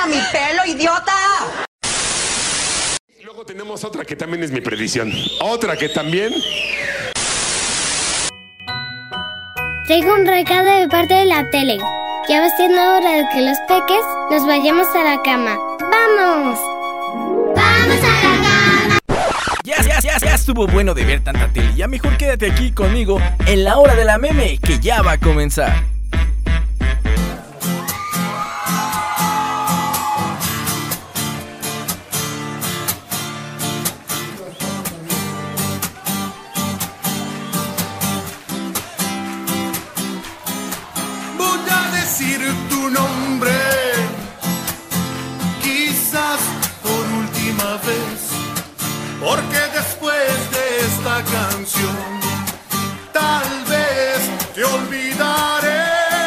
mi pelo, idiota! Luego tenemos otra que también es mi predicción. Otra que también... Traigo un recado de parte de la tele. Ya va siendo hora de que los peques nos vayamos a la cama. ¡Vamos! ¡Vamos a la cama! Ya estuvo bueno de ver tanta tele. Ya mejor quédate aquí conmigo en la hora de la meme, que ya va a comenzar. Tu nombre, quizás por última vez, porque después de esta canción tal vez te olvidaré.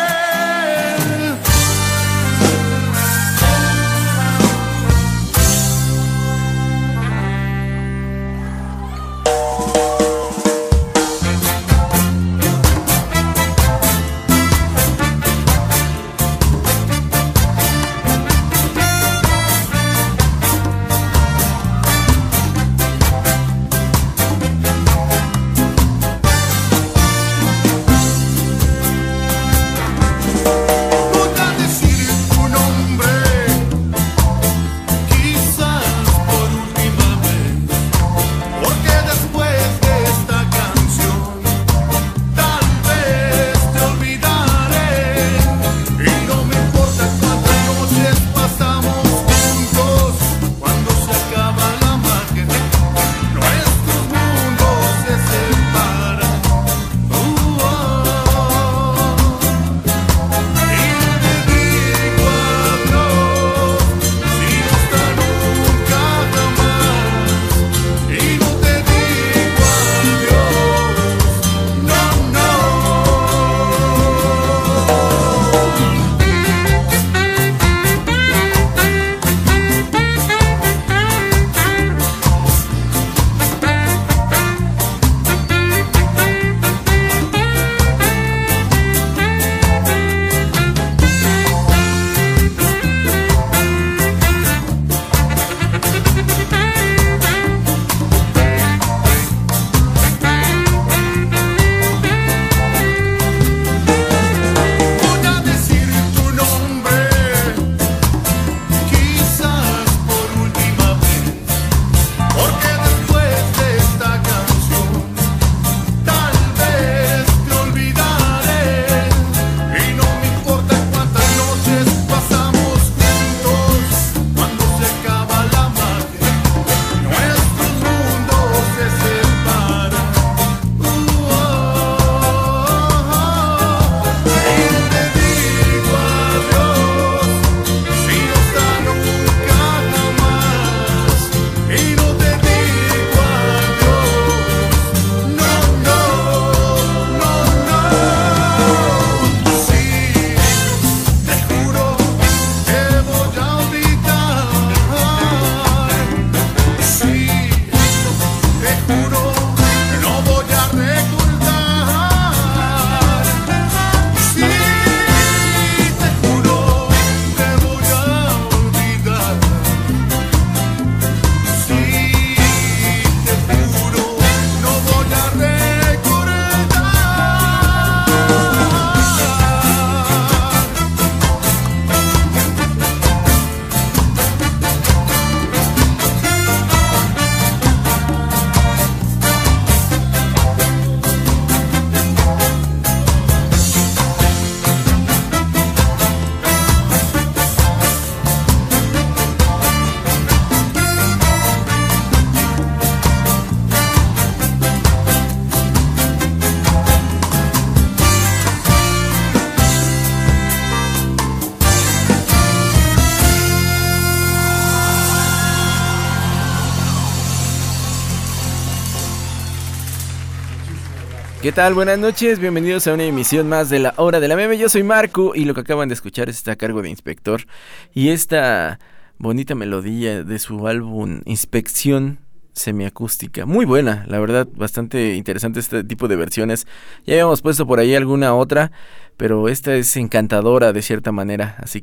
¿Qué tal? Buenas noches, bienvenidos a una emisión más de la Hora de la Meme. Yo soy Marco y lo que acaban de escuchar está a cargo de Inspector. Y esta bonita melodía de su álbum Inspección Semiacústica, muy buena, la verdad, bastante interesante este tipo de versiones. Ya habíamos puesto por ahí alguna otra, pero esta es encantadora de cierta manera, así que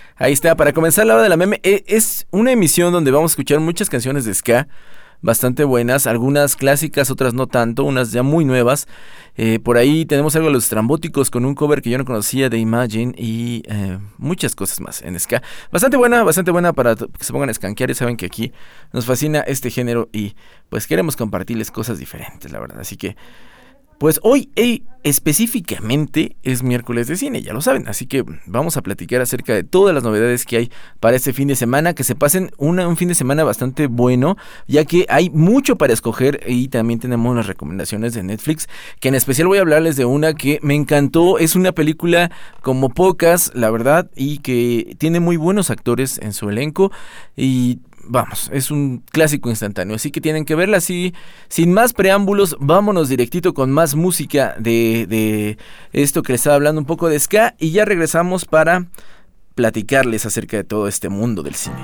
Ahí está, para comenzar la hora de la meme, es una emisión donde vamos a escuchar muchas canciones de ska, bastante buenas, algunas clásicas, otras no tanto, unas ya muy nuevas. Por ahí tenemos algo de los Estrambóticos con un cover que yo no conocía de Imagine y muchas cosas más en ska. Bastante buena para que se pongan a escanquear. Ya saben que aquí nos fascina este género y pues queremos compartirles cosas diferentes, la verdad. Así que pues hoy específicamente es miércoles de cine, ya lo saben, así que vamos a platicar acerca de todas las novedades que hay para este fin de semana, que se pasen un fin de semana bastante bueno, ya que hay mucho para escoger y también tenemos las recomendaciones de Netflix, que en especial voy a hablarles de una que me encantó, es una película como pocas, la verdad, y que tiene muy buenos actores en su elenco y vamos, es un clásico instantáneo, así que tienen que verla así, sin más preámbulos, vámonos directito con más música de esto que les estaba hablando un poco de ska y ya regresamos para platicarles acerca de todo este mundo del cine.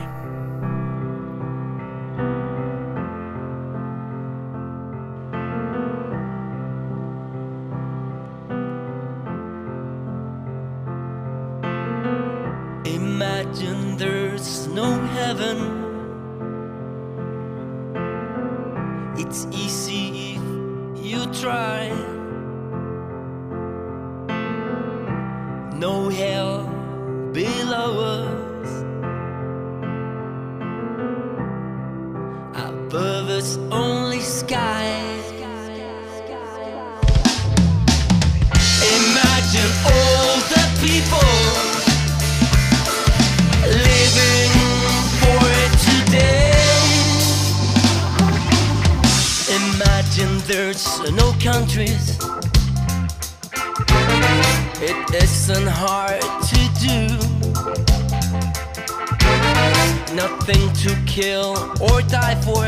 Imagine there's no heaven. It's easy if you try. No hell below us. Above us only sky. Imagine all the people living for today. Imagine there's no countries. It isn't hard to do. Nothing to kill or die for.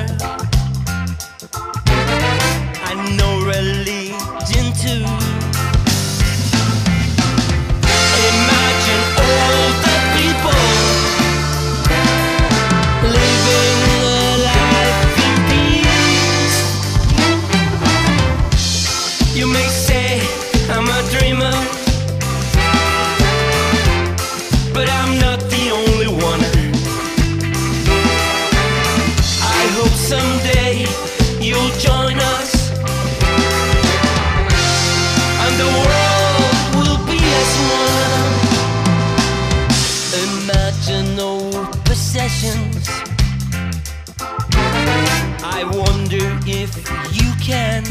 And no religion too. Imagine all the people living a life in peace. You may say I'm a dreamer, but I'm not the only one. I hope someday you'll join us, and the world will be as one. Imagine no possessions. I wonder if you can.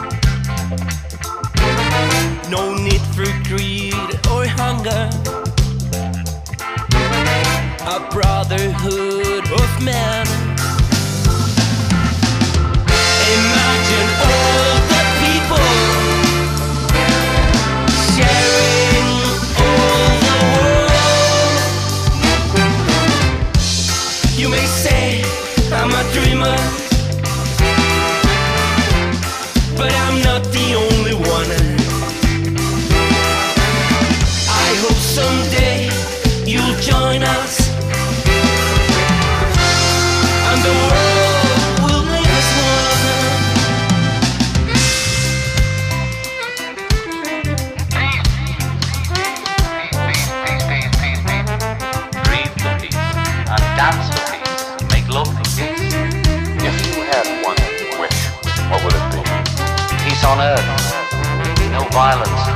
No need for greed or hunger. A brotherhood of men. Imagine all the people sharing all the world. You may say I'm a dreamer, but I'm not the only one. I hope someday you'll join us, and the world will live as one. Breathe for peace and dance for peace. Make love for peace. If you had one wish, what would it be? Peace on earth, no violence.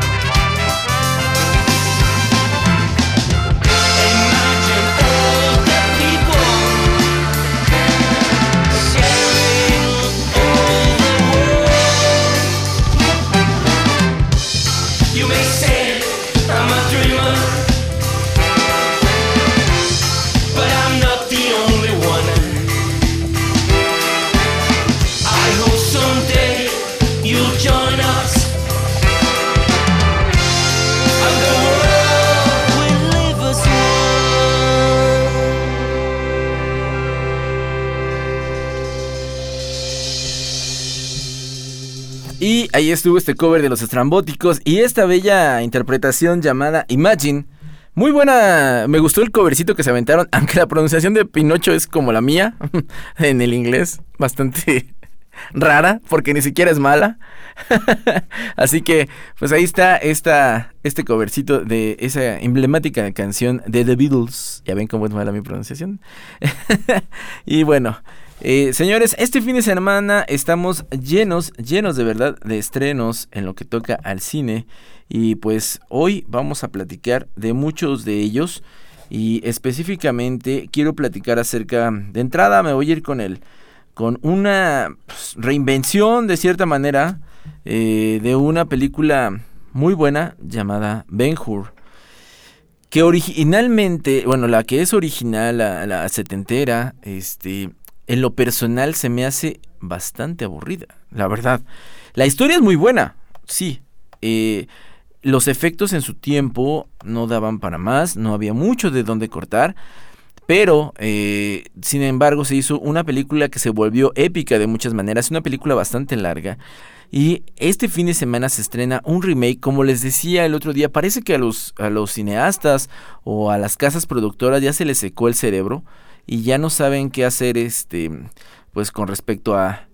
Imagine all the people sharing all the world. You may say I'm a dreamer, but I'm not the only one. I hope someday you'll join us, and the world will live as one. Y ahí estuvo este cover de los Estrambóticos y esta bella interpretación llamada Imagine. Muy buena, me gustó el covercito que se aventaron, aunque la pronunciación de Pinocho es como la mía, en el inglés, bastante rara, porque ni siquiera es mala. Así que, pues ahí está este covercito de esa emblemática canción de The Beatles. Ya ven cómo es mala mi pronunciación. Y bueno, señores, este fin de semana estamos llenos de verdad de estrenos en lo que toca al cine. Y pues hoy vamos a platicar de muchos de ellos. Y específicamente quiero platicar acerca, de entrada me voy a ir con una reinvención de cierta manera de una película muy buena llamada Ben-Hur, que originalmente, bueno, la que es original, la setentera, en lo personal se me hace bastante aburrida, la verdad. La historia es muy buena, sí. Los efectos en su tiempo no daban para más, no había mucho de dónde cortar, pero sin embargo se hizo una película que se volvió épica de muchas maneras, una película bastante larga. Y este fin de semana se estrena un remake, como les decía el otro día, parece que a los cineastas o a las casas productoras ya se les secó el cerebro y ya no saben qué hacer pues con respecto a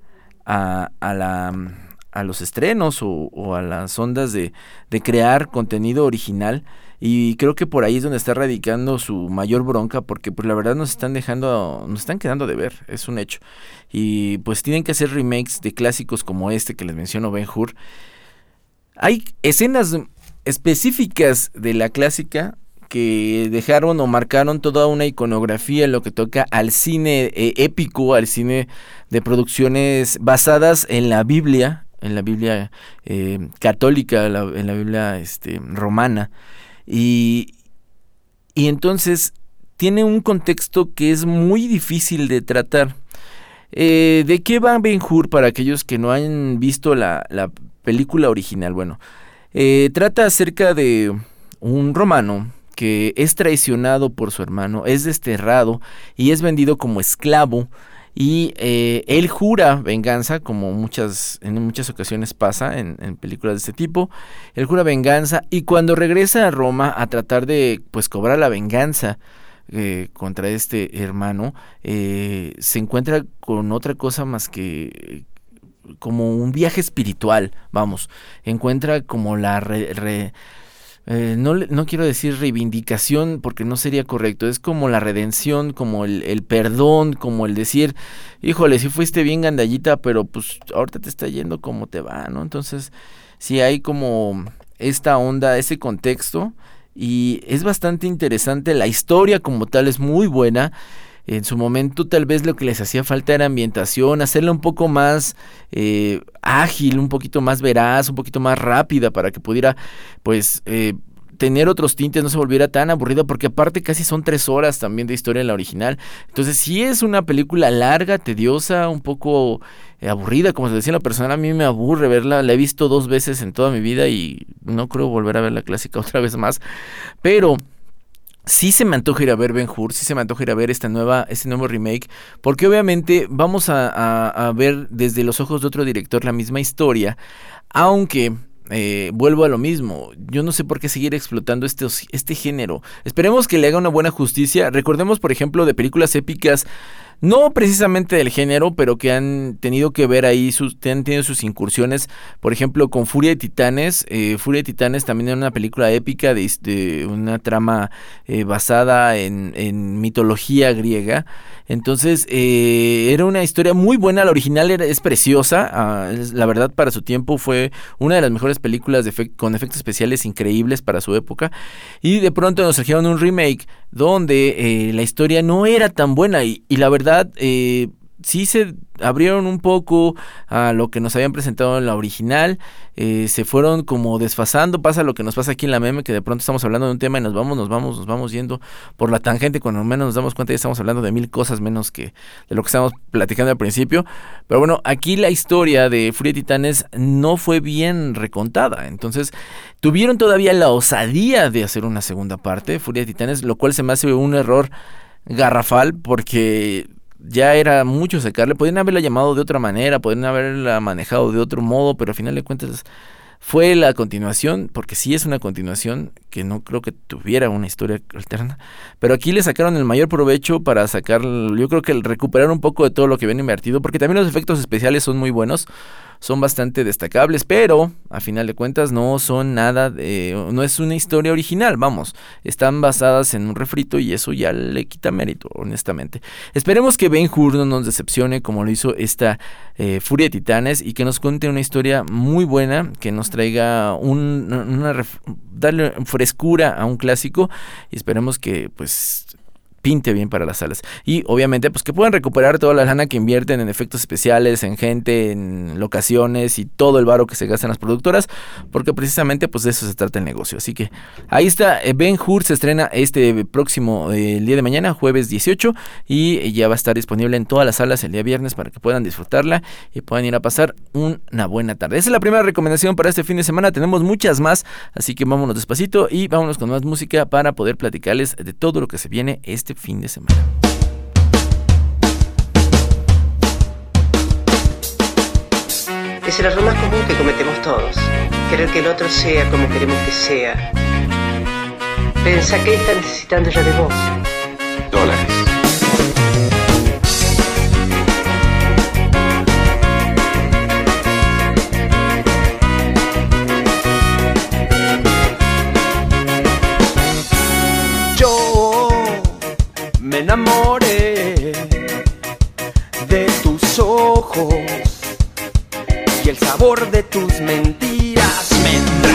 los estrenos o a las ondas de crear contenido original. Y creo que por ahí es donde está radicando su mayor bronca, porque pues la verdad nos están quedando de ver, es un hecho. Y pues tienen que hacer remakes de clásicos como este que les menciono, Ben-Hur. Hay escenas específicas de la clásica que dejaron o marcaron toda una iconografía en lo que toca al cine épico, al cine de producciones basadas en la Biblia católica, en la Biblia romana. Y entonces tiene un contexto que es muy difícil de tratar. ¿De qué va Ben-Hur para aquellos que no han visto la película original? Bueno, trata acerca de un romano que es traicionado por su hermano, es desterrado y es vendido como esclavo. Y él jura venganza, como en muchas ocasiones pasa en películas de este tipo. Él jura venganza y cuando regresa a Roma a tratar de pues cobrar la venganza contra este hermano, se encuentra con otra cosa más que como un viaje espiritual, vamos. Encuentra como la no quiero decir reivindicación porque no sería correcto, es como la redención, como el perdón, como el decir, híjole, si fuiste bien gandallita, pero pues ahorita te está yendo como te va, ¿no? Entonces sí hay como esta onda, ese contexto y es bastante interesante, la historia como tal es muy buena. En su momento tal vez lo que les hacía falta era ambientación, hacerla un poco más ágil, un poquito más veraz, un poquito más rápida para que pudiera pues tener otros tintes, no se volviera tan aburrida, porque aparte casi son 3 horas también de historia en la original. Entonces sí es una película larga, tediosa, un poco aburrida, como se decía en lo personal, a mí me aburre verla, la he visto 2 veces en toda mi vida y no creo volver a ver la clásica otra vez más, pero sí se me antoja ir a ver Ben-Hur, sí se me antoja ir a ver este nuevo remake, porque obviamente vamos a ver desde los ojos de otro director la misma historia, aunque vuelvo a lo mismo, yo no sé por qué seguir explotando este género. Esperemos que le haga una buena justicia. Recordemos, por ejemplo, de películas épicas, no precisamente del género, pero que han tenido que ver ahí, han tenido sus incursiones, por ejemplo, con Furia de Titanes. Furia de Titanes también era una película épica de una trama basada en mitología griega. Entonces, era una historia muy buena, la original es preciosa, la verdad para su tiempo fue una de las mejores películas con efectos especiales increíbles para su época, y de pronto nos trajeron un remake donde la historia no era tan buena y la verdad sí se abrieron un poco a lo que nos habían presentado en la original, se fueron como desfasando, pasa lo que nos pasa aquí en la meme, que de pronto estamos hablando de un tema y nos vamos yendo por la tangente, cuando menos nos damos cuenta ya estamos hablando de 1000 cosas menos que de lo que estábamos platicando al principio. Pero bueno, aquí la historia de Furia de Titanes no fue bien recontada, entonces tuvieron todavía la osadía de hacer una segunda parte de Furia de Titanes, lo cual se me hace un error garrafal, porque ya era mucho sacarle, podrían haberla llamado de otra manera, podrían haberla manejado de otro modo, pero al final de cuentas fue la continuación, porque sí es una continuación que no creo que tuviera una historia alterna, pero aquí le sacaron el mayor provecho para sacar, yo creo que recuperar un poco de todo lo que habían invertido, porque también los efectos especiales son muy buenos, son bastante destacables, pero a final de cuentas no son nada, no es una historia original, vamos, están basadas en un refrito y eso ya le quita mérito, honestamente. Esperemos que Ben-Hur no nos decepcione como lo hizo esta Furia de Titanes y que nos cuente una historia muy buena, que nos traiga darle frescura a un clásico y esperemos que pues pinte bien para las salas. Y obviamente pues que puedan recuperar toda la lana que invierten en efectos especiales, en gente, en locaciones y todo el varo que se gasta en las productoras, porque precisamente pues de eso se trata el negocio. Así que ahí está, Ben-Hur se estrena este próximo el día de mañana, jueves 18, y ya va a estar disponible en todas las salas el día viernes para que puedan disfrutarla y puedan ir a pasar una buena tarde. Esa es la primera recomendación para este fin de semana. Tenemos muchas más, así que vámonos despacito y vámonos con más música para poder platicarles de todo lo que se viene este fin de semana. Es el error más común que cometemos todos, querer que el otro sea como queremos que sea. Pensá que está necesitando ya de vos. Dólares. Me enamoré de tus ojos y el sabor de tus mentiras me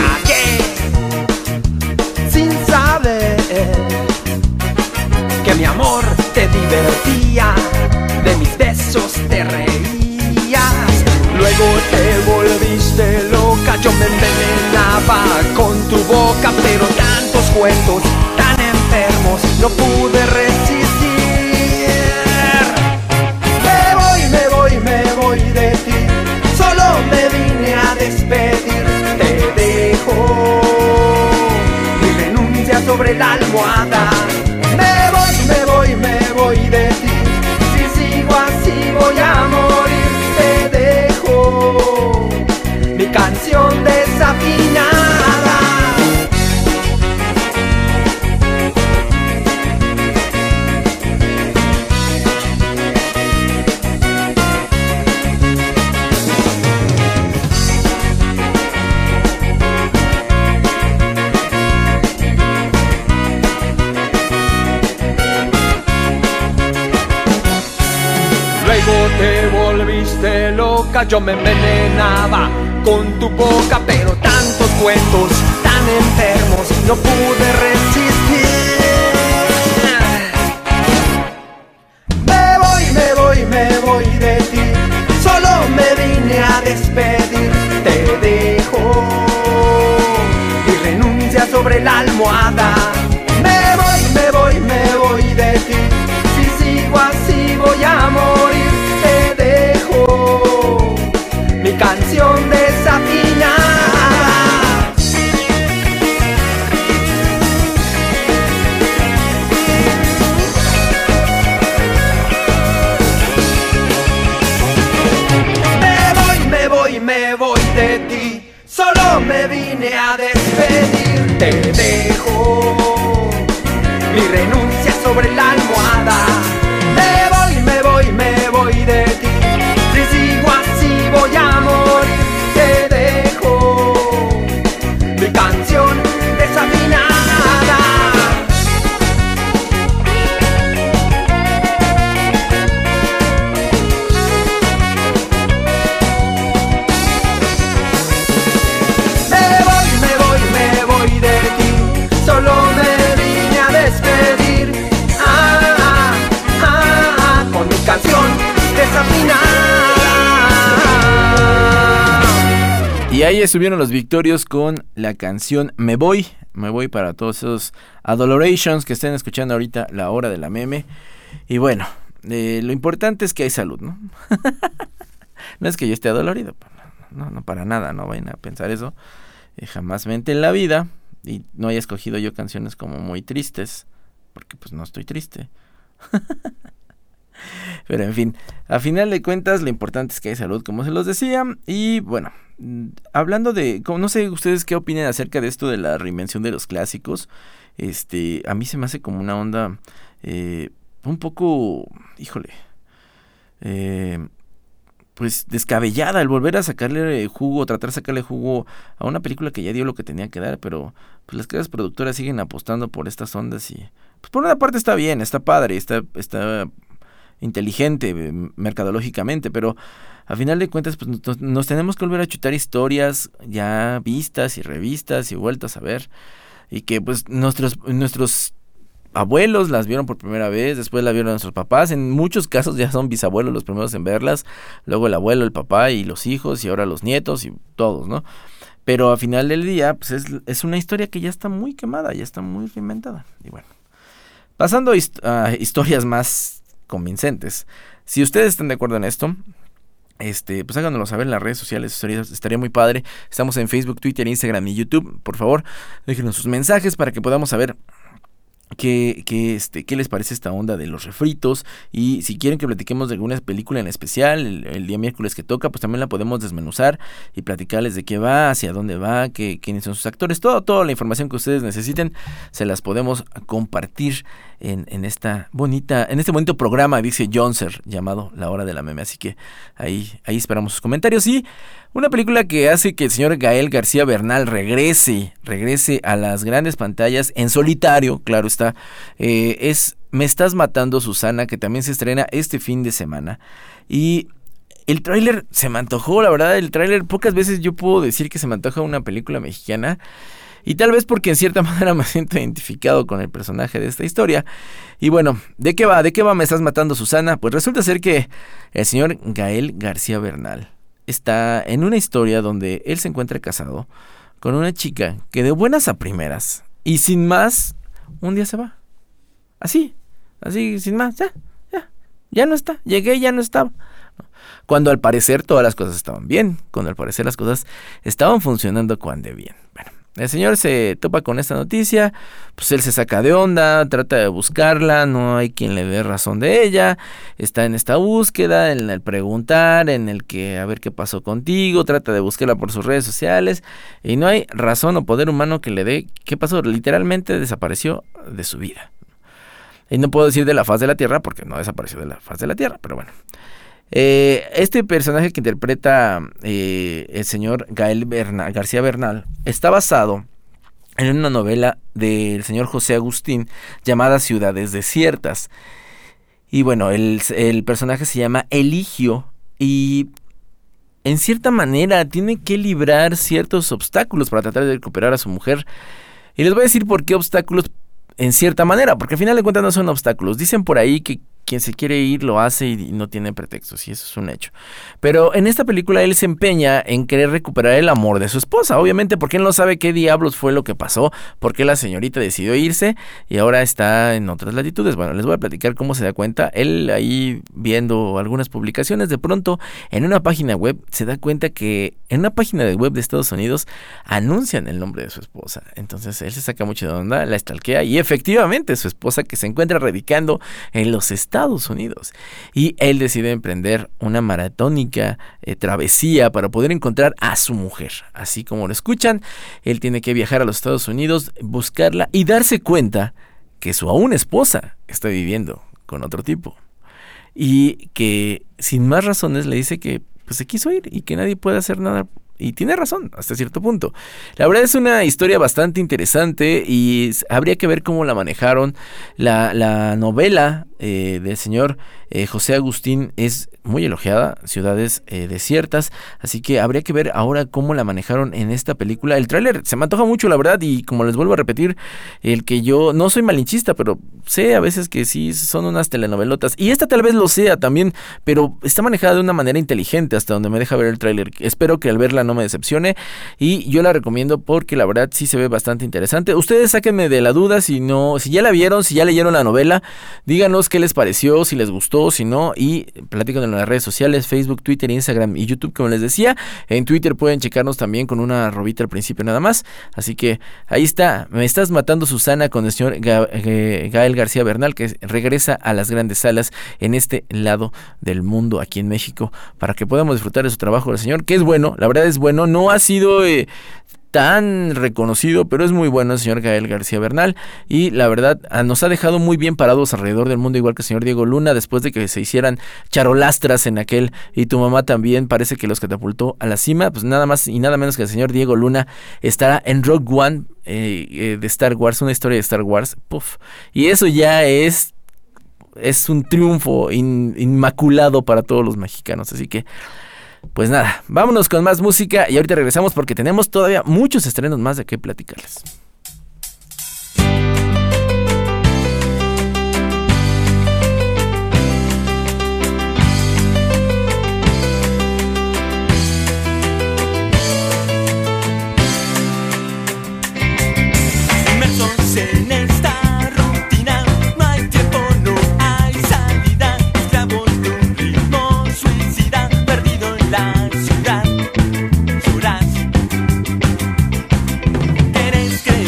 tragué sin saber que mi amor te divertía, de mis besos te reías. Luego te volviste loca, yo me envenenaba con tu boca, pero tantos cuentos tan enfermos no pude resistir. Me voy de ti, solo me vine a despedir. Te dejo mi renuncia sobre la almohada. Me voy de ti, si sigo así voy a morir. Te dejo mi canción desafinada. Te volviste loca, yo me envenenaba con tu boca, pero tantos cuentos tan enfermos no pude resistir. Me voy de ti, solo me vine a despedir. Te dejo mi renuncia sobre la almohada. Me voy de ti, si sigo así voy a morir. Mi canción desafinada. Me voy de ti, solo me vine a despedir. Te dejo mi renuncia sobre la almohada. Me voy de ti, si sigo así voy a morir. Te dejo mi canción desafinada. Me voy de ti, solo me vine a despedir. Con mi canción desafinada. Y ahí estuvieron los Victorios con la canción Me Voy para todos esos Adolorations que estén escuchando ahorita la hora de la meme. Y bueno, lo importante es que hay salud, ¿no? No es que yo esté adolorido, no para nada, no vayan a pensar eso. Jamás mente en la vida y no haya escogido yo canciones como muy tristes, porque pues no estoy triste. Pero en fin, a final de cuentas lo importante es que hay salud, como se los decía. Y bueno, hablando de, no sé ustedes qué opinan acerca de esto de la reinvención de los clásicos. A mí se me hace como una onda un poco, híjole, pues descabellada el volver a sacarle jugo, tratar de sacarle jugo a una película que ya dio lo que tenía que dar, pero pues las casas productoras siguen apostando por estas ondas y pues por una parte está bien, está padre, está inteligente mercadológicamente, pero a final de cuentas pues nos tenemos que volver a chutar historias ya vistas y revistas y vueltas a ver, y que pues nuestros abuelos las vieron por primera vez, después la vieron nuestros papás, en muchos casos ya son bisabuelos los primeros en verlas, luego el abuelo, el papá y los hijos y ahora los nietos y todos, ¿no? Pero al final del día pues es una historia que ya está muy quemada, ya está muy reinventada. Y bueno, pasando a historias más convincentes, si ustedes están de acuerdo en esto, pues háganoslo saber en las redes sociales, estaría muy padre. Estamos en Facebook, Twitter, Instagram y YouTube. Por favor, déjenos sus mensajes para que podamos saber ¿qué les parece esta onda de los refritos? Y si quieren que platiquemos de alguna película en especial, el día miércoles que toca, pues también la podemos desmenuzar y platicarles de qué va, hacia dónde va, quiénes son sus actores, toda la información que ustedes necesiten, se las podemos compartir en este bonito programa, dice Jonser, llamado La Hora de la Meme. Así que ahí esperamos sus comentarios. Y una película que hace que el señor Gael García Bernal regrese a las grandes pantallas en solitario, claro está, es Me estás matando, Susana, que también se estrena este fin de semana. Y el tráiler se me antojó, la verdad, pocas veces yo puedo decir que se me antoja una película mexicana. Y tal vez porque en cierta manera me siento identificado con el personaje de esta historia. Y bueno, ¿de qué va? Me estás matando, Susana? Pues resulta ser que el señor Gael García Bernal está en una historia donde él se encuentra casado con una chica que de buenas a primeras y sin más, un día se va. Así, sin más, ya no está. Llegué y ya no estaba. Cuando al parecer todas las cosas estaban bien, cuando al parecer las cosas estaban funcionando cuando bien. Bueno, el señor se topa con esta noticia, pues él se saca de onda, trata de buscarla, no hay quien le dé razón de ella, está en esta búsqueda, en el preguntar, en el que a ver qué pasó contigo, trata de buscarla por sus redes sociales y no hay razón o poder humano que le dé qué pasó, literalmente desapareció de su vida. Y no puedo decir de la faz de la tierra porque no desapareció de la faz de la tierra, pero bueno. Este personaje que interpreta el señor Gael García Bernal está basado en una novela del señor José Agustín llamada Ciudades Desiertas. Y bueno, el personaje se llama Eligio y en cierta manera tiene que librar ciertos obstáculos para tratar de recuperar a su mujer. Y les voy a decir por qué obstáculos en cierta manera, porque al final de cuentas no son obstáculos. Dicen por ahí que quien se quiere ir lo hace y no tiene pretextos, y eso es un hecho. Pero en esta película él se empeña en querer recuperar el amor de su esposa, obviamente porque él no sabe qué diablos fue lo que pasó, porque la señorita decidió irse y ahora está en otras latitudes. Bueno, les voy a platicar cómo se da cuenta. Él ahí viendo algunas publicaciones, de pronto en una página web se da cuenta que en una página de web de Estados Unidos anuncian el nombre de su esposa. Entonces él se saca mucho de onda, la stalkea y efectivamente su esposa que se encuentra radicando en los Estados Unidos. Y él decide emprender una maratónica travesía para poder encontrar a su mujer. Así como lo escuchan, él tiene que viajar a los Estados Unidos, buscarla y darse cuenta que su aún esposa está viviendo con otro tipo. Y que sin más razones le dice que pues se quiso ir y que nadie puede hacer nada. Y tiene razón, hasta cierto punto. La verdad es una historia bastante interesante y habría que ver cómo la manejaron. La novela del señor José Agustín es muy elogiada, Ciudades Desiertas, así que habría que ver ahora cómo la manejaron en esta película. El tráiler se me antoja mucho, la verdad, y como les vuelvo a repetir, el que yo no soy malinchista, pero sé a veces que sí son unas telenovelotas, y esta tal vez lo sea también, pero está manejada de una manera inteligente hasta donde me deja ver el tráiler. Espero que al verla no me decepcione, y yo la recomiendo porque la verdad sí se ve bastante interesante. Ustedes sáquenme de la duda si ya la vieron, si ya leyeron la novela, díganos qué les pareció, si les gustó, si no, y platícanos en las redes sociales, Facebook, Twitter, Instagram y YouTube, como les decía. En Twitter pueden checarnos también con una arrobita al principio nada más, así que ahí está, Me estás matando, Susana, con el señor Gael García Bernal, que regresa a las grandes salas en este lado del mundo, aquí en México, para que podamos disfrutar de su trabajo del señor, que es bueno, la verdad es bueno, no ha sido tan reconocido, pero es muy bueno el señor Gael García Bernal, y la verdad nos ha dejado muy bien parados alrededor del mundo, igual que el señor Diego Luna, después de que se hicieran charolastras en aquel Y tu mamá también, parece que los catapultó a la cima. Pues nada más y nada menos que el señor Diego Luna estará en Rogue One de Star Wars, una historia de Star Wars, y eso ya es un triunfo inmaculado para todos los mexicanos, así que pues nada, vámonos con más música y ahorita regresamos porque tenemos todavía muchos estrenos más de qué platicarles. Inmersos en esta rutina, no hay tiempo, no hay salida, esclavos de un ritmo suicida, perdido en la ciudad, lloras. Querés creer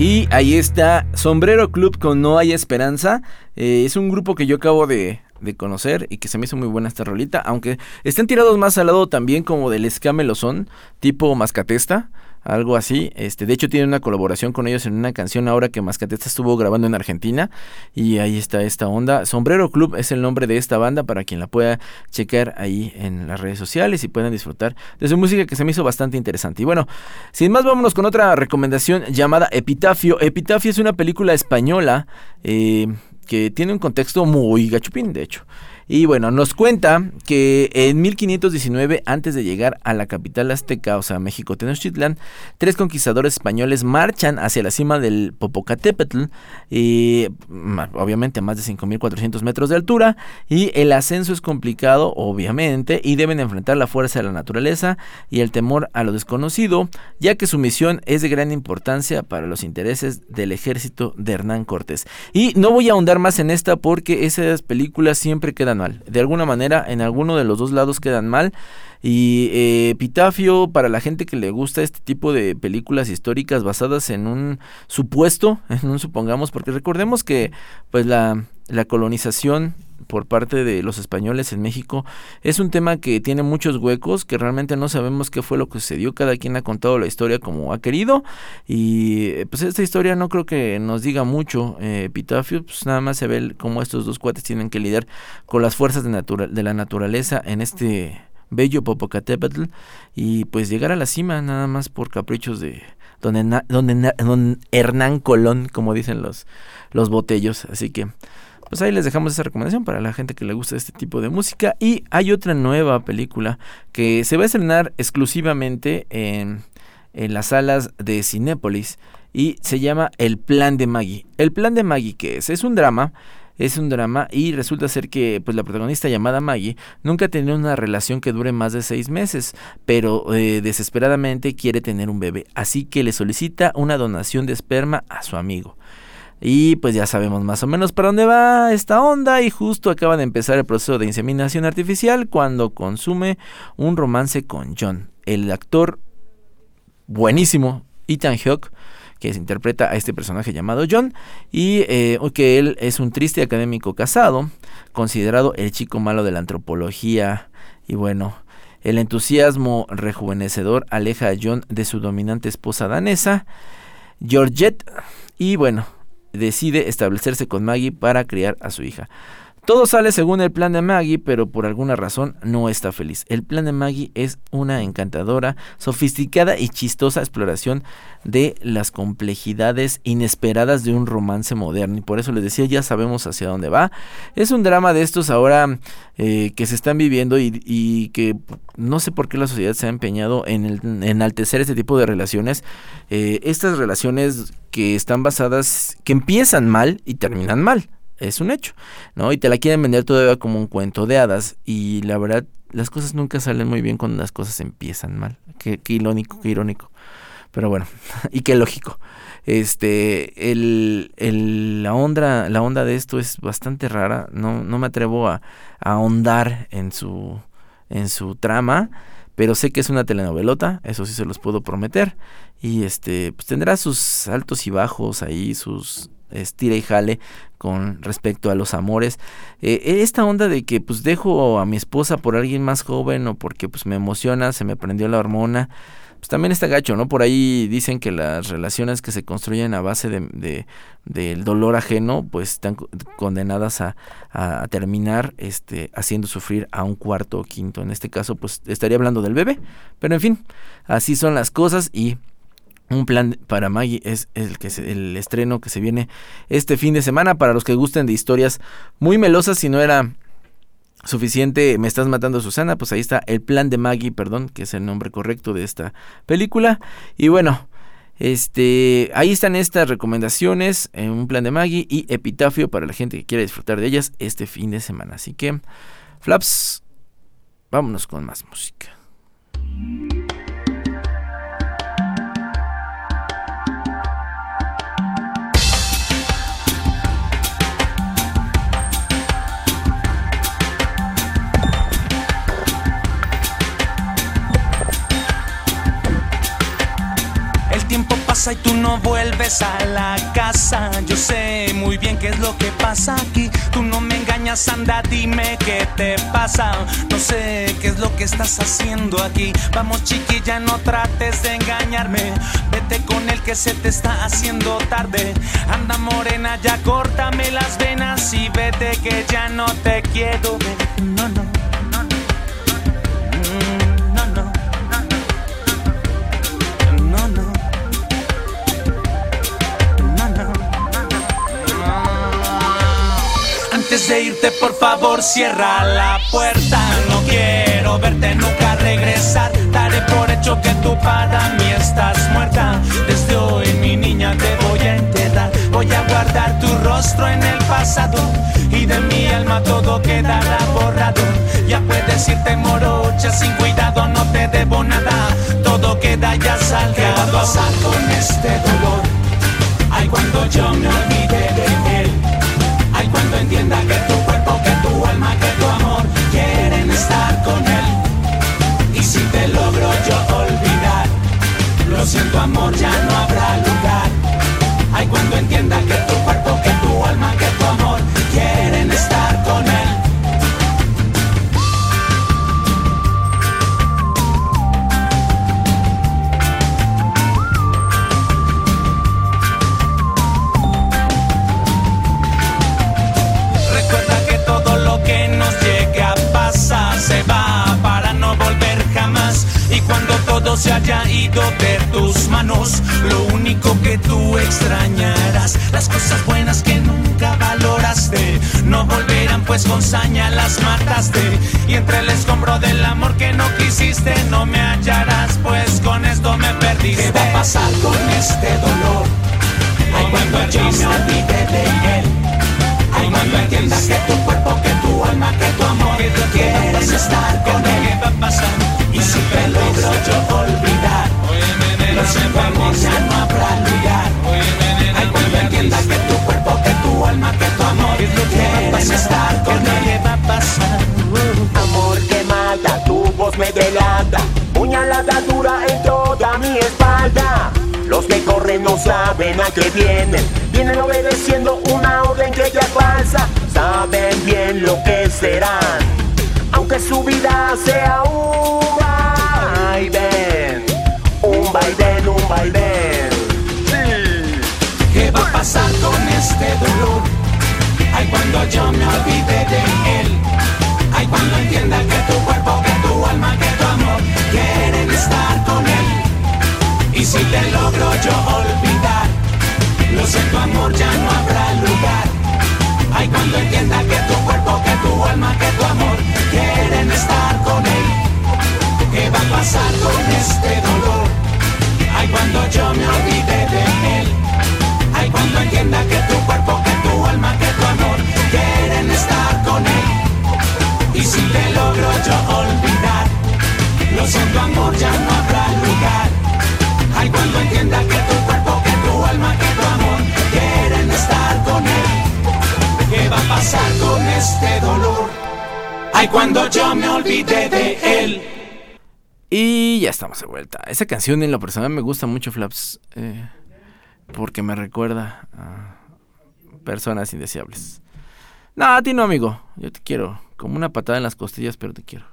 Y ahí está Sombrero Club con No Hay Esperanza. Es un grupo que yo acabo de conocer y que se me hizo muy buena esta rolita, aunque estén tirados más al lado también como del ska melosón, tipo Mascatesta, algo así. De hecho tiene una colaboración con ellos en una canción ahora que Mascatesta estuvo grabando en Argentina, y ahí está esta onda. Sombrero Club es el nombre de esta banda para quien la pueda checar ahí en las redes sociales y puedan disfrutar de su música, que se me hizo bastante interesante. Y bueno, sin más, vámonos con otra recomendación llamada Epitafio. Epitafio es una película española que tiene un contexto muy gachupín, de hecho. Y bueno, nos cuenta que en 1519, antes de llegar a la capital azteca, o sea, México Tenochtitlán, 3 conquistadores españoles marchan hacia la cima del Popocatépetl, obviamente a más de 5.400 metros de altura, y el ascenso es complicado, obviamente, y deben enfrentar la fuerza de la naturaleza y el temor a lo desconocido, ya que su misión es de gran importancia para los intereses del ejército de Hernán Cortés. Y no voy a ahondar más en esta porque esas películas siempre quedan mal. De alguna manera, en alguno de los dos lados quedan mal. Y Epitafio, para la gente que le gusta este tipo de películas históricas basadas en un supuesto, supongamos, porque recordemos que pues la colonización por parte de los españoles en México es un tema que tiene muchos huecos, que realmente no sabemos qué fue lo que sucedió. Cada quien ha contado la historia como ha querido, y pues esta historia no creo que nos diga mucho. Epitafio, pues nada más se ve cómo estos dos cuates tienen que lidiar con las fuerzas de la naturaleza en este bello Popocatépetl, y pues llegar a la cima nada más por caprichos de don Hernán Colón, como dicen los botellos. Así que pues ahí les dejamos esa recomendación para la gente que le gusta este tipo de música. Y hay otra nueva película que se va a estrenar exclusivamente en las salas de Cinépolis, y se llama El Plan de Maggie. El Plan de Maggie, ¿qué es? Es un drama, y resulta ser que pues la protagonista, llamada Maggie, nunca ha tenido una relación que dure más de 6 meses, pero desesperadamente quiere tener un bebé, así que le solicita una donación de esperma a su amigo. Y pues ya sabemos más o menos para dónde va esta onda, y justo acaba de empezar el proceso de inseminación artificial cuando consume un romance con John, el actor buenísimo Ethan Hawke, que se interpreta a este personaje llamado John, y que él es un triste académico casado, considerado el chico malo de la antropología. Y bueno, el entusiasmo rejuvenecedor aleja a John de su dominante esposa danesa, Georgette, y bueno, decide establecerse con Maggie para criar a su hija. Todo sale según el plan de Maggie, pero por alguna razón no está feliz. El plan de Maggie es una encantadora, sofisticada y chistosa exploración de las complejidades inesperadas de un romance moderno. Y por eso les decía, ya sabemos hacia dónde va. Es un drama de estos ahora que se están viviendo y que no sé por qué la sociedad se ha empeñado en enaltecer este tipo de relaciones. Estas relaciones que están basadas, que empiezan mal y terminan mal. Es un hecho, ¿no? Y te la quieren vender todavía como un cuento de hadas, y la verdad, las cosas nunca salen muy bien cuando las cosas empiezan mal. Qué irónico. Pero bueno, y qué lógico. La onda de esto es bastante rara. No me atrevo a ahondar en su trama, pero sé que es una telenovelota, eso sí se los puedo prometer. Y pues tendrá sus altos y bajos ahí, sus estira y jale con respecto a los amores. Esta onda de que pues dejo a mi esposa por alguien más joven, o porque pues me emociona, se me prendió la hormona, pues también está gacho, ¿no? Por ahí dicen que las relaciones que se construyen a base del dolor ajeno pues están condenadas a terminar haciendo sufrir a un cuarto o quinto. En este caso pues estaría hablando del bebé, pero en fin, así son las cosas. Y Un Plan para Maggie es el estreno que se viene este fin de semana. Para los que gusten de historias muy melosas, si no era suficiente Me estás matando, Susana, pues ahí está El Plan de Maggie, que es el nombre correcto de esta película. Y bueno, ahí están estas recomendaciones, Un Plan de Maggie y Epitafio, para la gente que quiera disfrutar de ellas este fin de semana. Así que, Flaps, vámonos con más música. pasa y tú no vuelves a la casa. Yo sé muy bien qué es lo que pasa aquí. Tú no me engañas, anda, dime qué te pasa. No sé qué es lo que estás haciendo aquí. Vamos, chiquilla, no trates de engañarme. Vete con el que se te está haciendo tarde. Anda, morena, ya córtame las venas y vete que ya no te quiero ver. No, no. Antes de irte, por favor, cierra la puerta. No quiero verte nunca regresar. Daré por hecho que tú para mí estás muerta. Desde hoy, mi niña, te voy a enterrar. Voy a guardar tu rostro en el pasado y de mi alma todo quedará borrado. Ya puedes irte, morocha, sin cuidado, no te debo nada. Todo queda ya salgado. ¿Qué va a pasar con este dolor? Ay, cuando yo me olvide de él. Ay, cuando entienda que tu cuerpo, que tu alma, que tu amor quieren estar con él. Y si te logro yo olvidar, lo siento, amor, ya no habrá lugar. Ay, cuando entienda que tu cuerpo, que tu alma, que tu amor quieren estar con él. Se va para no volver jamás. Y cuando todo se haya ido de tus manos, lo único que tú extrañarás, las cosas buenas que nunca valoraste, no volverán pues con saña las mataste. Y entre el escombro del amor que no quisiste, no me hallarás pues con esto me perdiste. ¿Qué va a pasar con este dolor? Ay, cuando yo me olvide de él. Ay, cuando entiendas que tu cuerpo, que tu alma, que tu amor quieres estar con él. ¿Qué va a pasar? Y si te logro yo olvidar, lo siento, amor, ya no habrá lugar. Ay, cuando entiendas que tu cuerpo, que tu alma, que tu amor quieres estar con él. ¿Qué va a pasar? Amor que mata, tu voz me delata, puñalada dura en toda mi espalda. Los que corren no saben a qué vienen, vienen obedeciendo una orden que ya falsa. Saben bien lo que serán, aunque su vida sea un vaivén, un vaivén, un vaivén. Sí. ¿Qué va a pasar con este dolor? Ay, cuando yo me olvide de él. Ay, cuando entienda que tu cuerpo, que tu alma, que tu amor quieren estar con él. Y si te logro yo olvidar, lo siento, amor, ya no habrá lugar. Ay, cuando entienda que tu cuerpo, que tu alma, que tu amor quieren estar con él. ¿Qué va a pasar con este dolor? Ay, cuando yo me olvide de él. Ay, cuando entienda que tu cuerpo, que tu alma, que tu amor quieren estar con él. Y si te logro yo olvidar, lo siento, amor, ya no habrá lugar. Ay, cuando entienda que tu cuerpo, que tu alma, que tu amor quieren estar con él. ¿Qué va a pasar con este dolor? Ay, cuando yo me olvidé de él. Y ya estamos de vuelta. Esa canción en lo personal me gusta mucho, Flaps, porque me recuerda a personas indeseables. No, a ti no, amigo. Yo te quiero. Como una patada en las costillas, pero te quiero.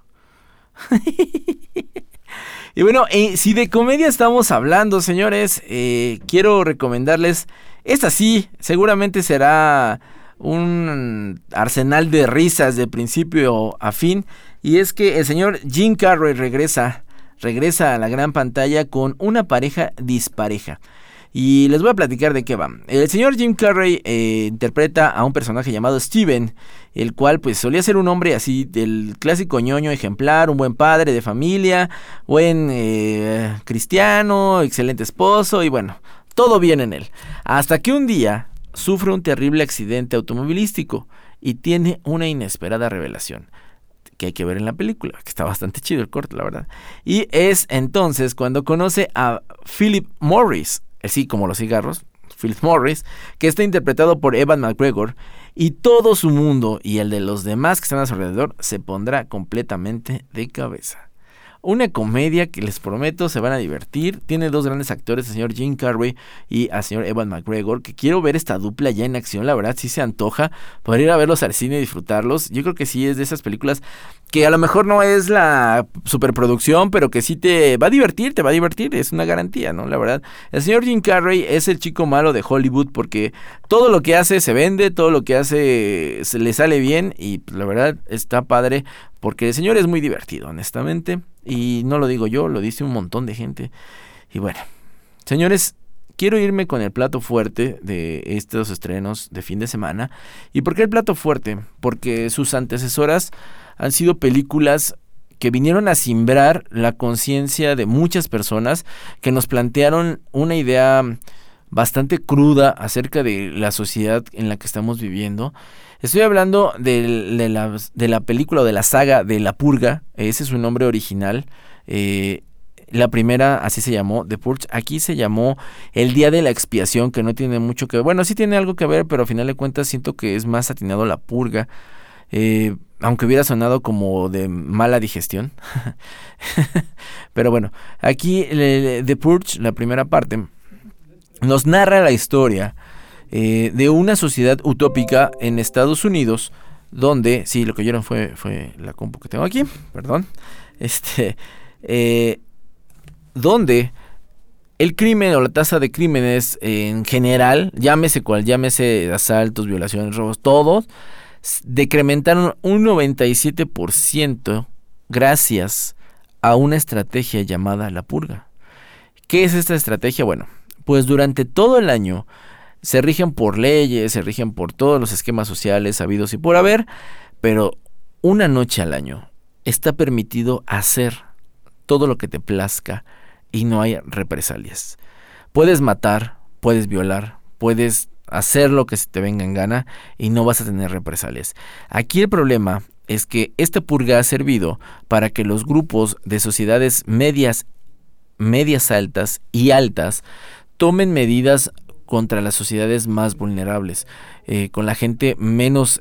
Y bueno, si de comedia estamos hablando, señores, quiero recomendarles, esta sí, seguramente será un arsenal de risas de principio a fin, y es que el señor Jim Carrey regresa a la gran pantalla con una pareja dispareja. Y les voy a platicar de qué va. El señor Jim Carrey interpreta a un personaje llamado Steven, el cual pues solía ser un hombre así del clásico ñoño ejemplar, un buen padre de familia, buen cristiano, excelente esposo y bueno, todo bien en él. Hasta que un día sufre un terrible accidente automovilístico y tiene una inesperada revelación que hay que ver en la película, que está bastante chido el corto, la verdad. Y es entonces cuando conoce a Philip Morris, sí, como los cigarros, Philip Morris, que está interpretado por Ewan McGregor, y todo su mundo y el de los demás que están a su alrededor se pondrá completamente de cabeza. una comedia que les prometo se van a divertir. Tiene dos grandes actores, el señor Jim Carrey y al señor Ewan McGregor, que quiero ver esta dupla ya en acción. La verdad sí se antoja poder ir a verlos al cine y disfrutarlos. Yo creo que sí es de esas películas que a lo mejor no es la superproducción, pero que sí te va a divertir, es una garantía, ¿no? La verdad, el señor Jim Carrey es el chico malo de Hollywood porque todo lo que hace se vende, todo lo que hace se le sale bien y pues, la verdad está padre porque el señor es muy divertido, honestamente, y no lo digo yo, lo dice un montón de gente. Y bueno, señores, quiero irme con el plato fuerte de estos estrenos de fin de semana. ¿Y por qué el plato fuerte? Porque sus antecesoras han sido películas que vinieron a simbrar la conciencia de muchas personas, que nos plantearon una idea bastante cruda acerca de la sociedad en la que estamos viviendo. Estoy hablando de la película o de la saga de La Purga, ese es su nombre original. La primera así se llamó, The Purge. Aquí se llamó El Día de la Expiación, que no tiene mucho que ver. Bueno, sí tiene algo que ver, pero al final de cuentas siento que es más atinado La Purga. Aunque hubiera sonado como de mala digestión. Pero bueno, aquí The Purge, la primera parte, nos narra la historia de una sociedad utópica en Estados Unidos, donde, sí, lo que oyeron fue la compu que tengo aquí, perdón, donde el crimen o la tasa de crímenes en general, llámese asaltos, violaciones, robos, todos, decrementaron un 97% gracias a una estrategia llamada La Purga. ¿Qué es esta estrategia? Bueno, pues durante todo el año se rigen por leyes, se rigen por todos los esquemas sociales habidos y por haber, pero una noche al año está permitido hacer todo lo que te plazca y no hay represalias. Puedes matar, puedes violar, puedes hacer lo que se te venga en gana y no vas a tener represalias. Aquí el problema es que esta purga ha servido para que los grupos de sociedades medias altas y altas tomen medidas contra las sociedades más vulnerables, con la gente menos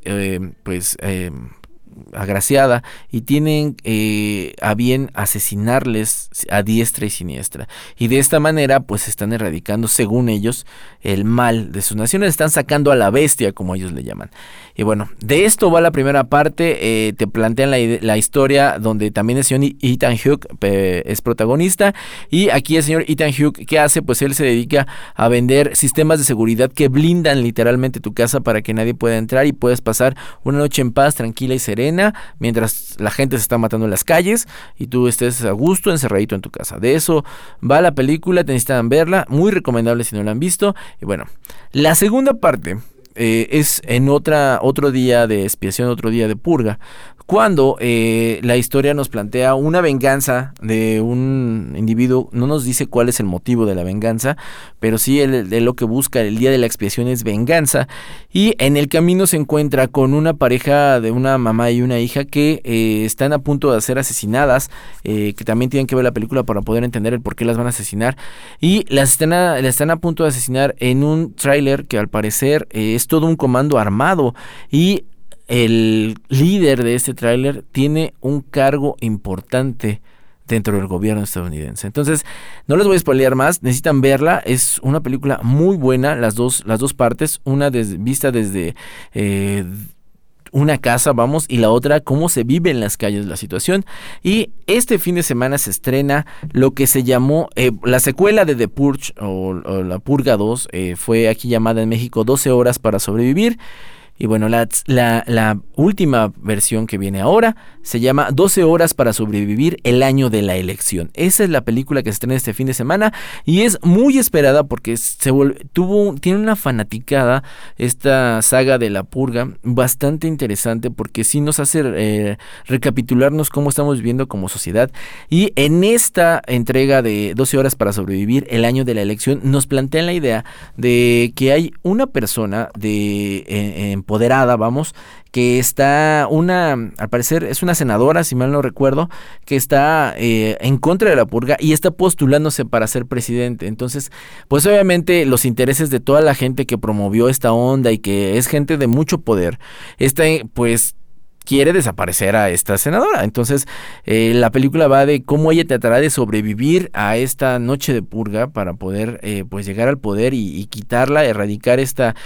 agraciada, y tienen a bien asesinarles a diestra y siniestra, y de esta manera pues están erradicando, según ellos, el mal de sus naciones, están sacando a la bestia, como ellos le llaman. Y bueno, de esto va la primera parte. Te plantean la historia donde también el señor Ethan Hawke es protagonista, y aquí el señor Ethan Hawke, ¿qué hace? Pues él se dedica a vender sistemas de seguridad que blindan literalmente tu casa para que nadie pueda entrar y puedes pasar una noche en paz, tranquila y serena, mientras la gente se está matando en las calles y tú estés a gusto encerradito en tu casa. De eso va la película, necesitan verla, muy recomendable si no la han visto. Y bueno, la segunda parte es en otro día de expiación, otro día de purga, cuando la historia nos plantea una venganza de un individuo. No nos dice cuál es el motivo de la venganza, pero sí de lo que busca el día de la expiación es venganza, y en el camino se encuentra con una pareja de una mamá y una hija que están a punto de ser asesinadas, que también tienen que ver la película para poder entender el por qué las van a asesinar, y las están a punto de asesinar en un tráiler que al parecer es todo un comando armado, y el líder de este tráiler tiene un cargo importante dentro del gobierno estadounidense. Entonces, no les voy a spoilear más, necesitan verla, es una película muy buena, las dos partes, una vista desde una casa, vamos, y la otra cómo se vive en las calles la situación. Y este fin de semana se estrena lo que se llamó la secuela de The Purge o La Purga 2, fue aquí llamada en México 12 horas para sobrevivir. Y bueno, la última versión que viene ahora se llama 12 horas para sobrevivir el año de la elección. Esa es la película que se estrena este fin de semana y es muy esperada porque tiene una fanaticada esta saga de La Purga bastante interesante, porque sí nos hace recapitularnos cómo estamos viviendo como sociedad. Y en esta entrega de 12 horas para sobrevivir el año de la elección nos plantean la idea de que hay una persona empoderada, vamos, que está al parecer es una senadora, si mal no recuerdo, que está en contra de la purga y está postulándose para ser presidente. Entonces, pues obviamente los intereses de toda la gente que promovió esta onda y que es gente de mucho poder, pues quiere desaparecer a esta senadora. Entonces, la película va de cómo ella tratará de sobrevivir a esta noche de purga para poder pues llegar al poder y quitarla, erradicar esta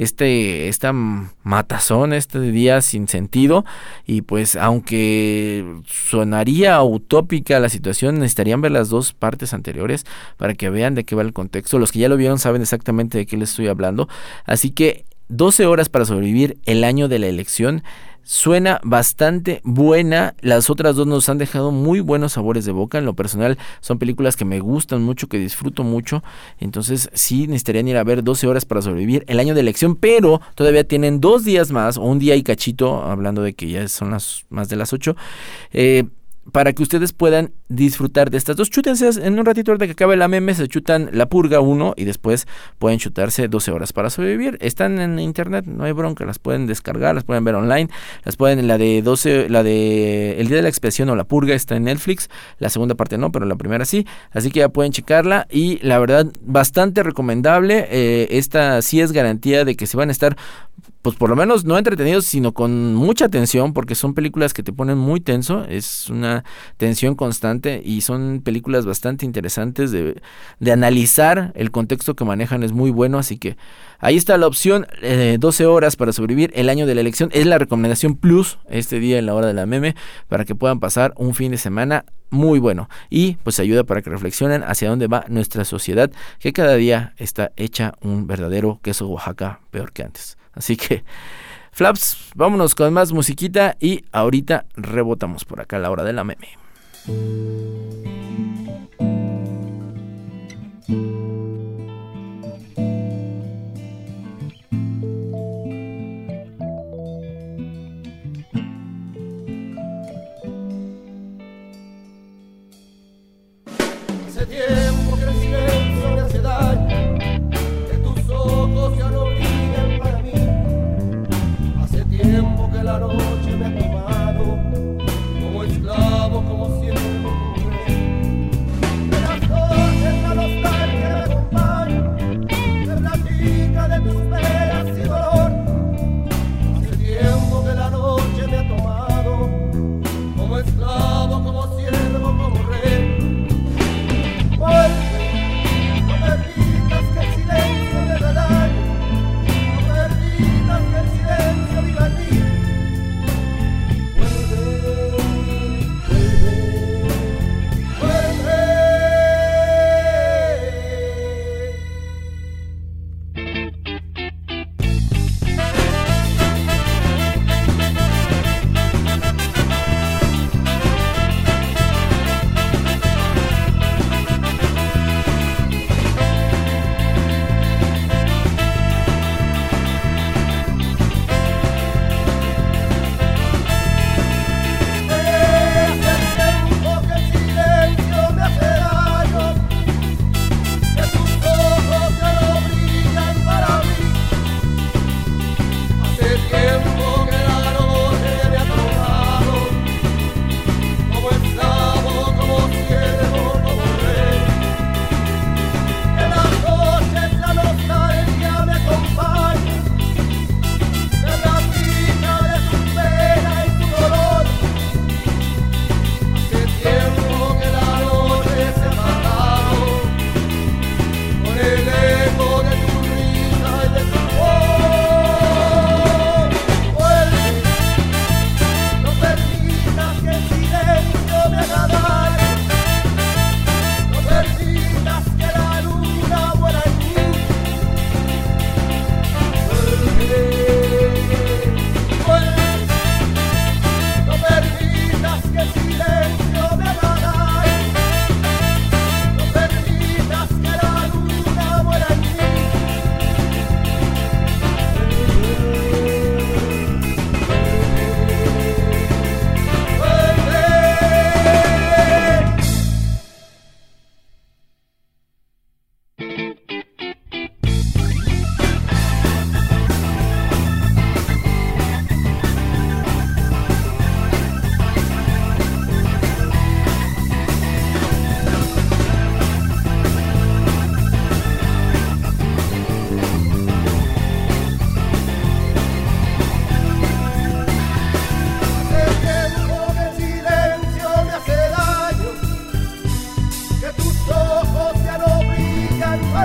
matazón, este día sin sentido. Y pues aunque sonaría utópica la situación, necesitarían ver las dos partes anteriores para que vean de qué va el contexto. Los que ya lo vieron saben exactamente de qué les estoy hablando. Así que 12 horas para sobrevivir el año de la elección. Suena bastante buena. Las otras dos nos han dejado muy buenos sabores de boca. En lo personal son películas que me gustan mucho, que disfruto mucho. Entonces sí necesitarían ir a ver 12 horas para sobrevivir el año de elección, pero todavía tienen 2 días más, o un día y cachito, hablando de que ya son más de las 8, para que ustedes puedan disfrutar de estas dos. Chútense en un ratito ahorita que acabe la meme, se chutan La Purga 1 y después pueden chutarse 12 horas para sobrevivir. Están en internet, no hay bronca, las pueden descargar, las pueden ver online, las pueden, la de El Día de la Expiación o La Purga está en Netflix, la segunda parte no, pero la primera sí, así que ya pueden checarla y la verdad bastante recomendable. Esta sí es garantía de que se van a estar, pues por lo menos no entretenidos, sino con mucha tensión, porque son películas que te ponen muy tenso, es una tensión constante y son películas bastante interesantes de analizar. El contexto que manejan es muy bueno, así que ahí está la opción, 12 horas para sobrevivir el año de la elección, es la recomendación plus este día en la hora de la meme, para que puedan pasar un fin de semana muy bueno y pues ayuda para que reflexionen hacia dónde va nuestra sociedad, que cada día está hecha un verdadero queso Oaxaca peor que antes. Así que, Flaps, vámonos con más musiquita y ahorita rebotamos por acá a la hora de la meme. Hace tiempo que el silencio me hace daño, que tus ojos ya no brillan para mí. Hace tiempo que la noche me ha tomado, como esclavo, como siervo, como rey. De las noches la nostalgia me acompaña, me platica de tus penas y dolor. Hace tiempo que la noche me ha tomado, como esclavo, como siervo, como rey. Vuelve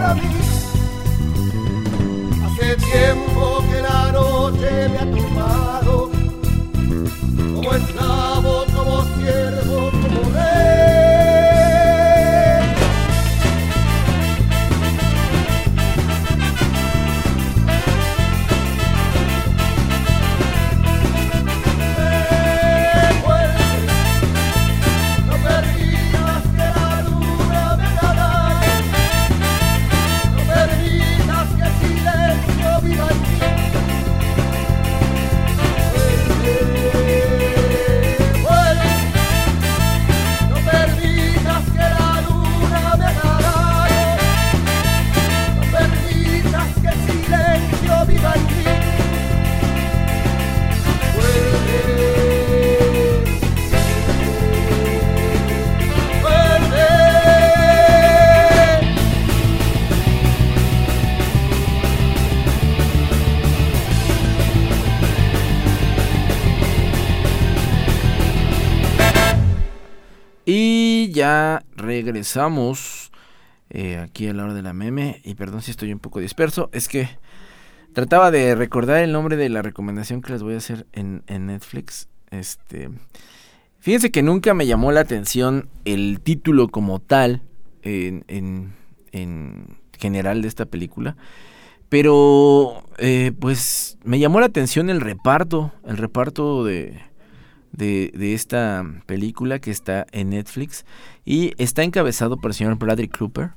para mí. Hace tiempo que la noche me ha tomado, como esclavo, como siervo, como rey. Y ya regresamos aquí a la hora de la meme. Y perdón si estoy un poco disperso, es que trataba de recordar el nombre de la recomendación que les voy a hacer en Netflix. Fíjense que nunca me llamó la atención el título como tal en general de esta película, pero pues me llamó la atención el reparto de esta película que está en Netflix y está encabezado por el señor Bradley Cooper,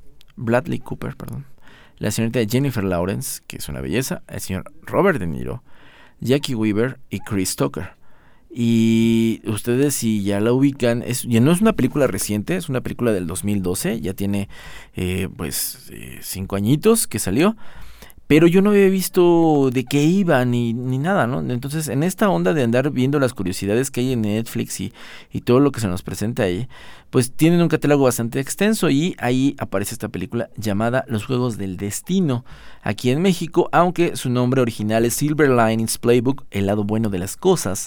la señorita Jennifer Lawrence, que es una belleza, el señor Robert De Niro, Jackie Weaver y Chris Tucker. Y ustedes, si ya la ubican, ya no es una película reciente, es una película del 2012, ya tiene 5 añitos que salió, pero yo no había visto de qué iba ni nada, ¿no? Entonces, en esta onda de andar viendo las curiosidades que hay en Netflix y todo lo que se nos presenta ahí, pues tienen un catálogo bastante extenso y ahí aparece esta película llamada Los Juegos del Destino, aquí en México, aunque su nombre original es Silver Linings Playbook, el lado bueno de las cosas.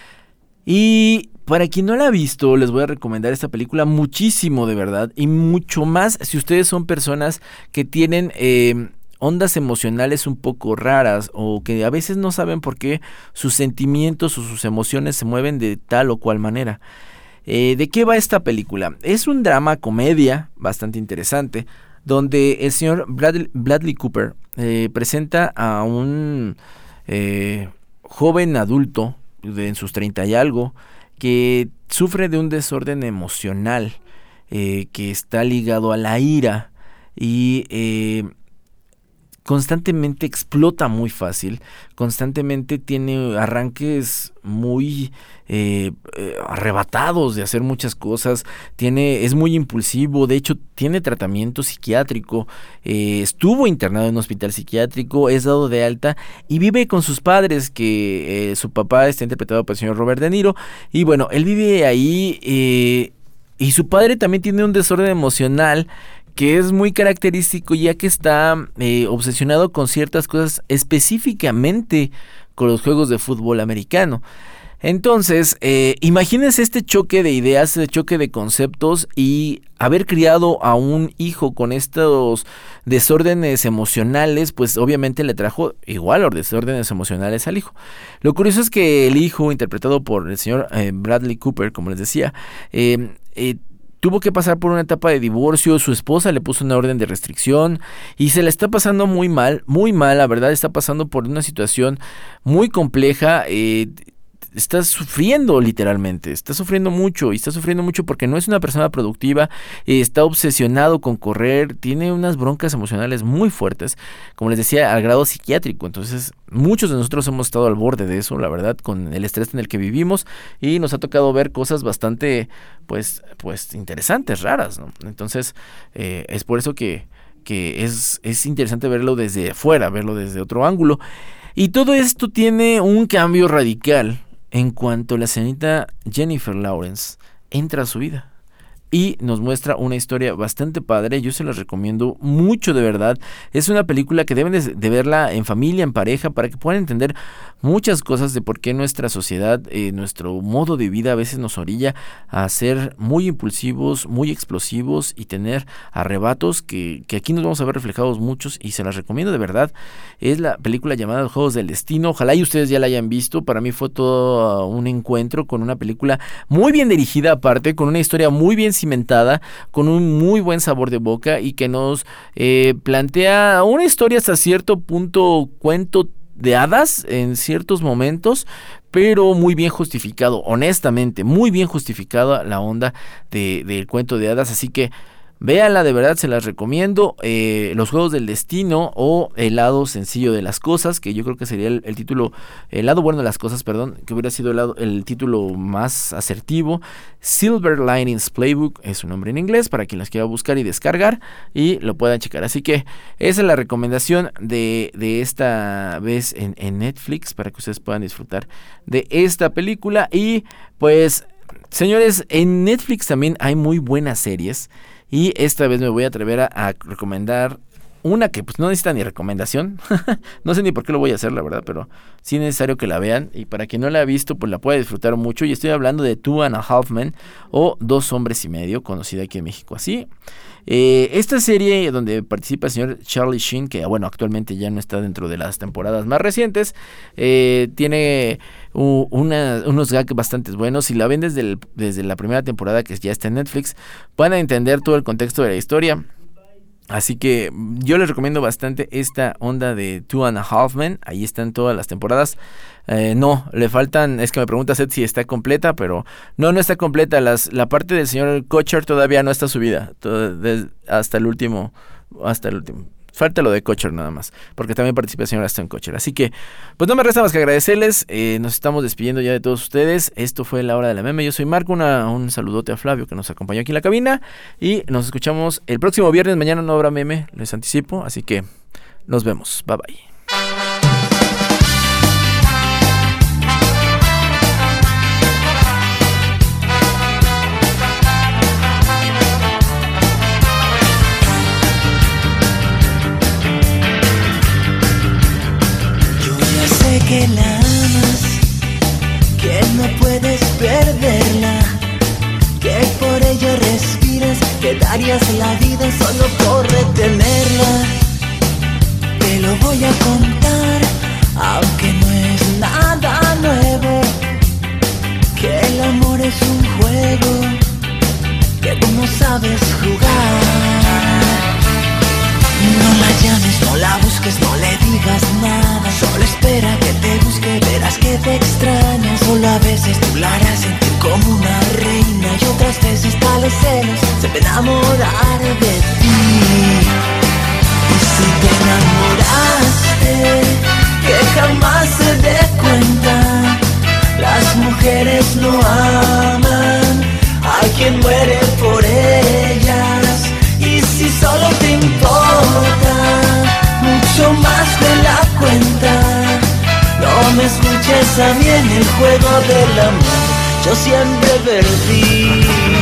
Y para quien no la ha visto, les voy a recomendar esta película muchísimo, de verdad, y mucho más si ustedes son personas que tienen ondas emocionales un poco raras o que a veces no saben por qué sus sentimientos o sus emociones se mueven de tal o cual manera. ¿De qué va esta película? Es un drama comedia bastante interesante donde el señor Bradley Cooper presenta a un joven adulto en sus 30 y algo que sufre de un desorden emocional que está ligado a la ira y constantemente explota muy fácil, constantemente tiene arranques muy arrebatados de hacer muchas cosas, es muy impulsivo, de hecho tiene tratamiento psiquiátrico, estuvo internado en un hospital psiquiátrico, es dado de alta y vive con sus padres, que su papá está interpretado por el señor Robert De Niro, y bueno, él vive ahí y su padre también tiene un desorden emocional que es muy característico, ya que está obsesionado con ciertas cosas, específicamente con los juegos de fútbol americano. Entonces, imagínense este choque de ideas, este choque de conceptos y haber criado a un hijo con estos desórdenes emocionales, pues obviamente le trajo igual los desórdenes emocionales al hijo. Lo curioso es que el hijo, interpretado por el señor Bradley Cooper, como les decía, tuvo que pasar por una etapa de divorcio, su esposa le puso una orden de restricción y se le está pasando muy mal, la verdad, está pasando por una situación muy compleja, está sufriendo literalmente, está sufriendo mucho porque no es una persona productiva, está obsesionado con correr, tiene unas broncas emocionales muy fuertes, como les decía, al grado psiquiátrico. Entonces muchos de nosotros hemos estado al borde de eso, la verdad, con el estrés en el que vivimos, y nos ha tocado ver cosas bastante pues interesantes, raras, ¿no? Entonces es por eso que es interesante verlo desde afuera, verlo desde otro ángulo, y todo esto tiene un cambio radical en cuanto la señorita Jennifer Lawrence entra a su vida. y nos muestra una historia bastante padre. Yo se las recomiendo mucho, de verdad. Es una película que deben de verla en familia, en pareja, para que puedan entender muchas cosas de por qué nuestra sociedad, nuestro modo de vida a veces nos orilla a ser muy impulsivos, muy explosivos y tener arrebatos que aquí nos vamos a ver reflejados muchos, y se las recomiendo de verdad. Es la película llamada Los Juegos del Destino. Ojalá y ustedes ya la hayan visto. Para mí fue todo un encuentro con una película muy bien dirigida, aparte, con una historia muy bien cimentada, con un muy buen sabor de boca, y que nos plantea una historia hasta cierto punto, cuento de hadas en ciertos momentos, pero muy bien justificado, honestamente, muy bien justificada la onda del cuento de hadas. Así que véanla, de verdad se las recomiendo. Los Juegos del Destino, o El lado sencillo de las cosas, que yo creo que sería el título, el lado bueno de las cosas, perdón, que hubiera sido el título más asertivo. Silver Linings Playbook es su nombre en inglés, para quien las quiera buscar y descargar y lo puedan checar. Así que esa es la recomendación de esta vez en Netflix, para que ustedes puedan disfrutar de esta película. Y pues, señores, en Netflix también hay muy buenas series. Y esta vez me voy a atrever a recomendar una que pues no necesita ni recomendación. No sé ni por qué lo voy a hacer, la verdad, pero sí es necesario que la vean. Y para quien no la ha visto, pues la puede disfrutar mucho. Y estoy hablando de Two and a Half Men, o Dos Hombres y Medio, conocida aquí en México así. Esta serie donde participa el señor Charlie Sheen, que bueno, actualmente ya no está dentro de las temporadas más recientes, tiene unos gags bastante buenos. Si la ven desde la primera temporada, que ya está en Netflix, van a entender todo el contexto de la historia. Así que yo les recomiendo bastante esta onda de Two and a Half Men. Ahí están todas las temporadas. No, le faltan, es que me pregunta Seth si está completa, pero no está completa. La parte del señor Kutcher todavía no está subida, hasta el último. Falta lo de Kutcher nada más, porque también participa el señor Aston Kutcher. Así que, pues no me resta más que agradecerles. Nos estamos despidiendo ya de todos ustedes. Esto fue La Hora de la Meme. Yo soy Marco. Un saludote a Flavio, que nos acompañó aquí en la cabina. Y nos escuchamos el próximo viernes. Mañana no habrá meme, les anticipo. Así que nos vemos. Bye bye. Que la amas, que no puedes perderla, que por ella respiras, que darías la vida solo por retenerla. Te lo voy a contar, aunque no es nada nuevo, que el amor es un juego que tú no sabes jugar. No la llames, no la busques, no le digas nada. Solo espera que te busque, verás que te extraña. Solo a veces tú la harás sentir como una reina, y otras veces tales celos se va a enamorar de ti. Y si te enamoraste, que jamás se dé cuenta. Las mujeres no aman a quien muere por ellas. Y si solo te importa mucho más de la cuenta, no me escuches a mí en el juego del amor. Yo siempre perdí.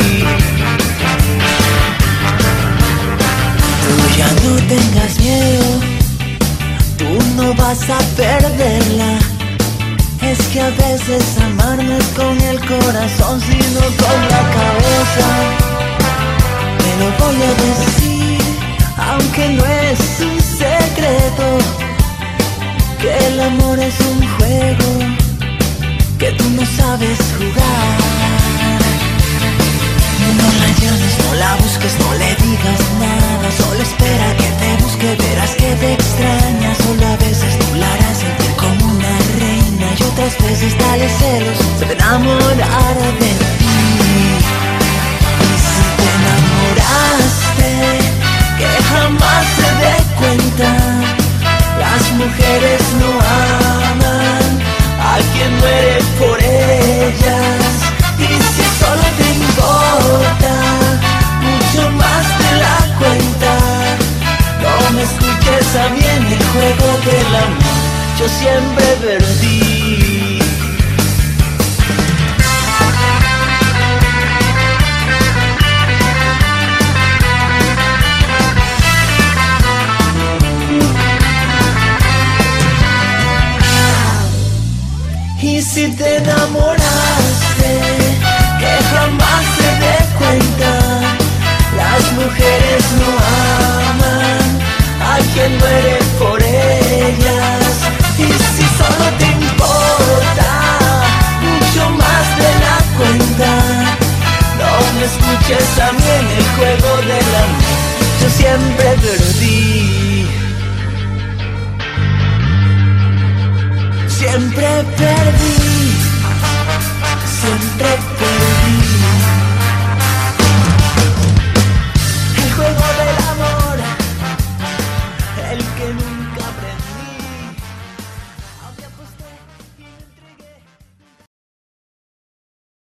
Tú ya no tengas miedo, tú no vas a perderla. Es que a veces amar no es con el corazón, sino con la cabeza. Te lo voy a decir, aunque no es un secreto, que el amor es un juego que tú no sabes jugar. No la llames, no la busques, no le digas nada. Solo espera que te busque, verás que te extraña. Solo a veces tú la harás sentir como una reina, y otras veces dale celos, se va a enamorar de ti. Y si te enamoraste, que jamás se dé cuenta. Las mujeres no aman a quien muere por ellas. Y si solo te importa mucho más de la cuenta, no me escuches a mí en el juego del amor. Yo siempre perdí. si te enamoraste, que jamás se dé cuenta. Las mujeres no aman a quien muere por ellas. Y si solo te importa mucho más de la cuenta, no me escuches a mí en el juego del amor. Yo siempre perdí, siempre perdí, siempre perdí. El juego del amor, el que nunca aprendí.